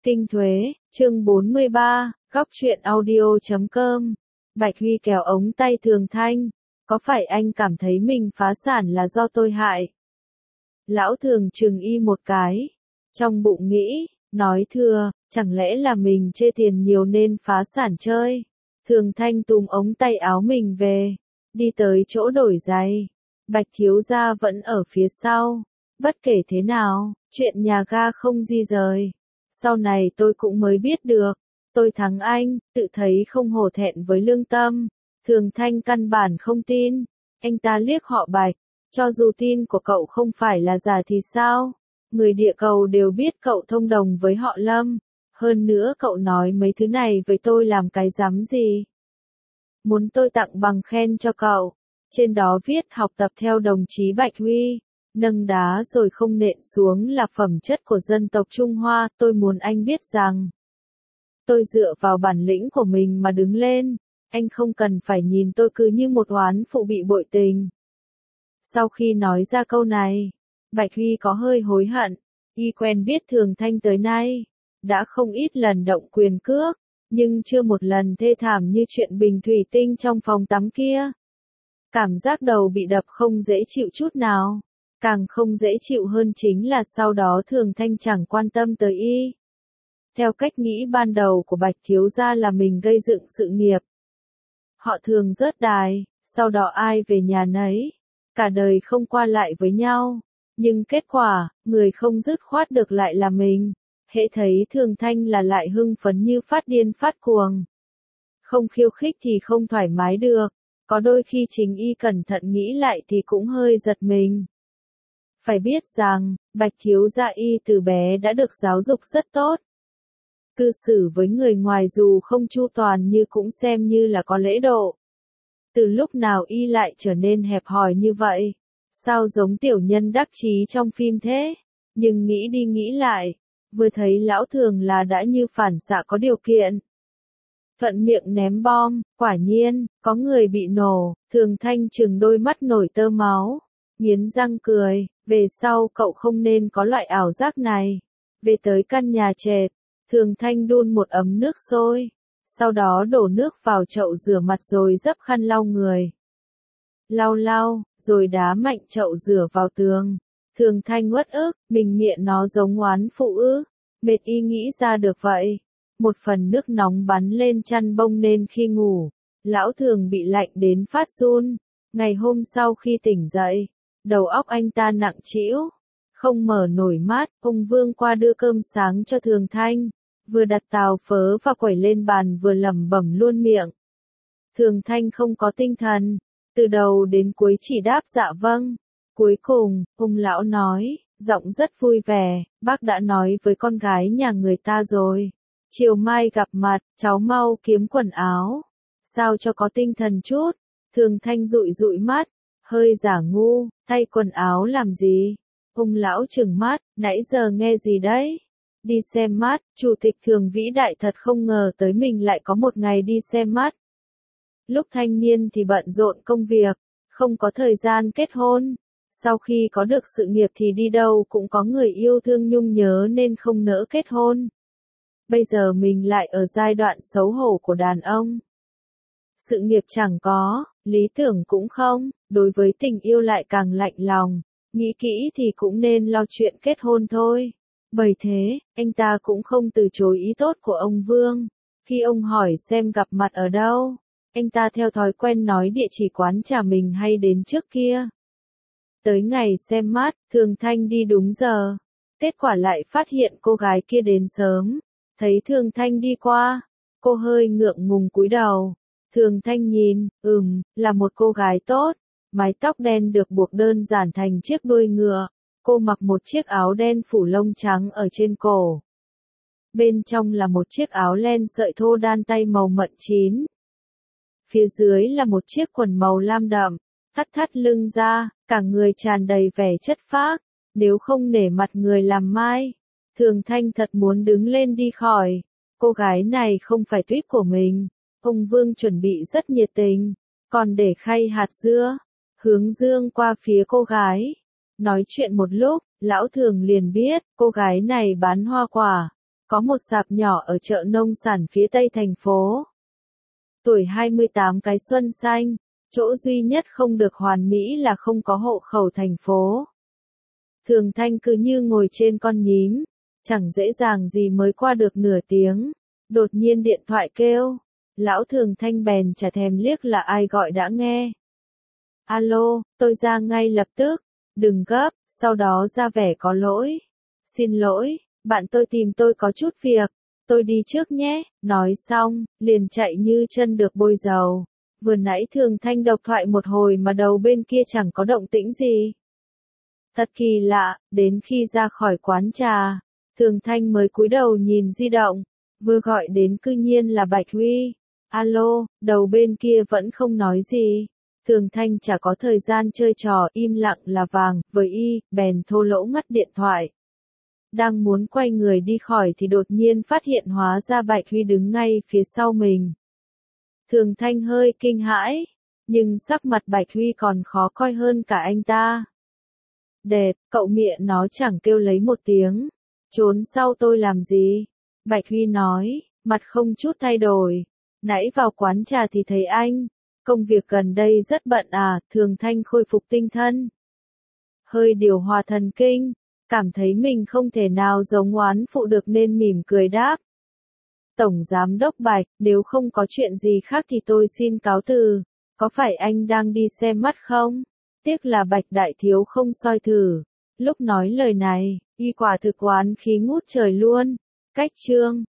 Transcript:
Kinh Thuế, chương 43, góc truyện audio.com. Bạch Huy kéo ống tay Thường Thanh. Có phải anh cảm thấy mình phá sản là do tôi hại? Lão Thường chừng y một cái. Trong bụng nghĩ, nói thưa, chẳng lẽ là mình chê tiền nhiều nên phá sản chơi? Thường Thanh túm ống tay áo mình về, đi tới chỗ đổi giày. Bạch thiếu gia vẫn ở phía sau. Bất kể thế nào, chuyện nhà ga không di rời. Sau này tôi cũng mới biết được, tôi thắng anh, tự thấy không hổ thẹn với lương tâm. Thường Thanh căn bản không tin, anh ta liếc họ Bạch, cho dù tin của cậu không phải là giả thì sao? Người địa cầu đều biết cậu thông đồng với họ Lâm, hơn nữa cậu nói mấy thứ này với tôi làm cái rắm gì? Muốn tôi tặng bằng khen cho cậu, trên đó viết học tập theo đồng chí Bạch Huy. Nâng đá rồi không nện xuống là phẩm chất của dân tộc Trung Hoa, tôi muốn anh biết rằng tôi dựa vào bản lĩnh của mình mà đứng lên, anh không cần phải nhìn tôi cứ như một oán phụ bị bội tình. Sau khi nói ra câu này, Bạch Huy có hơi hối hận, y quen biết Thường Thanh tới nay, đã không ít lần động quyền cước, nhưng chưa một lần thê thảm như chuyện bình thủy tinh trong phòng tắm kia. Cảm giác đầu bị đập không dễ chịu chút nào. Càng không dễ chịu hơn chính là sau đó Thường Thanh chẳng quan tâm tới y. Theo cách nghĩ ban đầu của Bạch thiếu gia là mình gây dựng sự nghiệp. Họ thường rớt đài, sau đó ai về nhà nấy, cả đời không qua lại với nhau. Nhưng kết quả, người không dứt khoát được lại là mình. Hễ thấy Thường Thanh là lại hưng phấn như phát điên phát cuồng. Không khiêu khích thì không thoải mái được, có đôi khi chính y cẩn thận nghĩ lại thì cũng hơi giật mình. Phải biết rằng, Bạch thiếu gia y từ bé đã được giáo dục rất tốt. Cư xử với người ngoài dù không chu toàn như cũng xem như là có lễ độ. Từ lúc nào y lại trở nên hẹp hòi như vậy? Sao giống tiểu nhân đắc chí trong phim thế? Nhưng nghĩ đi nghĩ lại, vừa thấy lão Thường là đã như phản xạ có điều kiện. Thuận miệng ném bom, quả nhiên, có người bị nổ, Thường Thanh trừng đôi mắt nổi tơ máu, nghiến răng cười. Về sau cậu không nên có loại ảo giác này. Về tới căn nhà trệt, Thường Thanh đun một ấm nước sôi, sau đó đổ nước vào chậu rửa mặt rồi dấp khăn lau người. Lau, rồi đá mạnh chậu rửa vào tường. Thường Thanh uất ức, mình miệng nó giống oán phụ ư, mệt y nghĩ ra được vậy. Một phần nước nóng bắn lên chăn bông nên khi ngủ, lão Thường bị lạnh đến phát run. Ngày hôm sau khi tỉnh dậy, đầu óc anh ta nặng trĩu, không mở nổi mắt. Ông Vương qua đưa cơm sáng cho Thường Thanh, vừa đặt tàu phớ và quẩy lên bàn vừa lẩm bẩm luôn miệng. Thường Thanh không có tinh thần, từ đầu đến cuối chỉ đáp dạ vâng. Cuối cùng, ông lão nói, giọng rất vui vẻ, bác đã nói với con gái nhà người ta rồi. Chiều mai gặp mặt, cháu mau kiếm quần áo. Sao cho có tinh thần chút? Thường Thanh dụi mắt, hơi giả ngu, thay quần áo làm gì? Ông lão trừng mắt, nãy giờ nghe gì đấy? Đi xem mắt, chủ tịch Thường vĩ đại thật không ngờ tới mình lại có một ngày đi xem mắt. Lúc thanh niên thì bận rộn công việc, không có thời gian kết hôn. Sau khi có được sự nghiệp thì đi đâu cũng có người yêu thương nhung nhớ nên không nỡ kết hôn. Bây giờ mình lại ở giai đoạn xấu hổ của đàn ông. Sự nghiệp chẳng có, lý tưởng cũng không, đối với tình yêu lại càng lạnh lòng, nghĩ kỹ thì cũng nên lo chuyện kết hôn thôi. Bởi thế, anh ta cũng không từ chối ý tốt của ông Vương. Khi ông hỏi xem gặp mặt ở đâu, anh ta theo thói quen nói địa chỉ quán trà mình hay đến trước kia. Tới ngày xem mắt, Thường Thanh đi đúng giờ. Kết quả lại phát hiện cô gái kia đến sớm. Thấy Thường Thanh đi qua, cô hơi ngượng ngùng cúi đầu. Thường Thanh nhìn, là một cô gái tốt, mái tóc đen được buộc đơn giản thành chiếc đuôi ngựa, cô mặc một chiếc áo đen phủ lông trắng ở trên cổ. Bên trong là một chiếc áo len sợi thô đan tay màu mận chín. Phía dưới là một chiếc quần màu lam đậm, thắt lưng ra, cả người tràn đầy vẻ chất phác, nếu không nể mặt người làm mai. Thường Thanh thật muốn đứng lên đi khỏi, cô gái này không phải tuýp của mình. Ông Vương chuẩn bị rất nhiệt tình, còn để khay hạt dưa, hướng dương qua phía cô gái. Nói chuyện một lúc, lão Thường liền biết, cô gái này bán hoa quả, Có một sạp nhỏ ở chợ nông sản phía tây thành phố. Tuổi 28 cái xuân xanh, chỗ duy nhất không được hoàn mỹ là không có hộ khẩu thành phố. Thường Thanh cứ như ngồi trên con nhím, chẳng dễ dàng gì mới qua được nửa tiếng. Đột nhiên điện thoại kêu, lão Thường Thanh bèn chả thèm liếc là ai gọi đã nghe. Alo, tôi ra ngay lập tức, đừng gấp, sau đó ra vẻ có lỗi. Xin lỗi, bạn tôi tìm tôi có chút việc, tôi đi trước nhé, nói xong, liền chạy như chân được bôi dầu. Vừa nãy Thường Thanh độc thoại một hồi mà đầu bên kia chẳng có động tĩnh gì. Thật kỳ lạ, đến khi ra khỏi quán trà, Thường Thanh mới cúi đầu nhìn di động, vừa gọi đến cư nhiên là Bạch Huy. Alo, đầu bên kia vẫn không nói gì. Thường Thanh chả có thời gian chơi trò im lặng là vàng, với y, bèn thô lỗ ngắt điện thoại. Đang muốn quay người đi khỏi thì đột nhiên phát hiện hóa ra Bạch Huy đứng ngay phía sau mình. Thường Thanh hơi kinh hãi, nhưng sắc mặt Bạch Huy còn khó coi hơn cả anh ta. Đẹp, cậu mịa nó chẳng kêu lấy một tiếng. Trốn sau tôi làm gì? Bạch Huy nói, mặt không chút thay đổi. Nãy vào quán trà thì thấy anh. Công việc gần đây rất bận à? Thường Thanh khôi phục tinh thần. Hơi điều hòa thần kinh, cảm thấy mình không thể nào giống oán phụ được nên mỉm cười đáp. Tổng Giám đốc Bạch, nếu không có chuyện gì khác thì tôi xin cáo từ. Có phải anh đang đi xem mắt không? Tiếc là Bạch đại thiếu không soi thử. Lúc nói lời này, y quả thực oán khí ngút trời luôn. Cách chương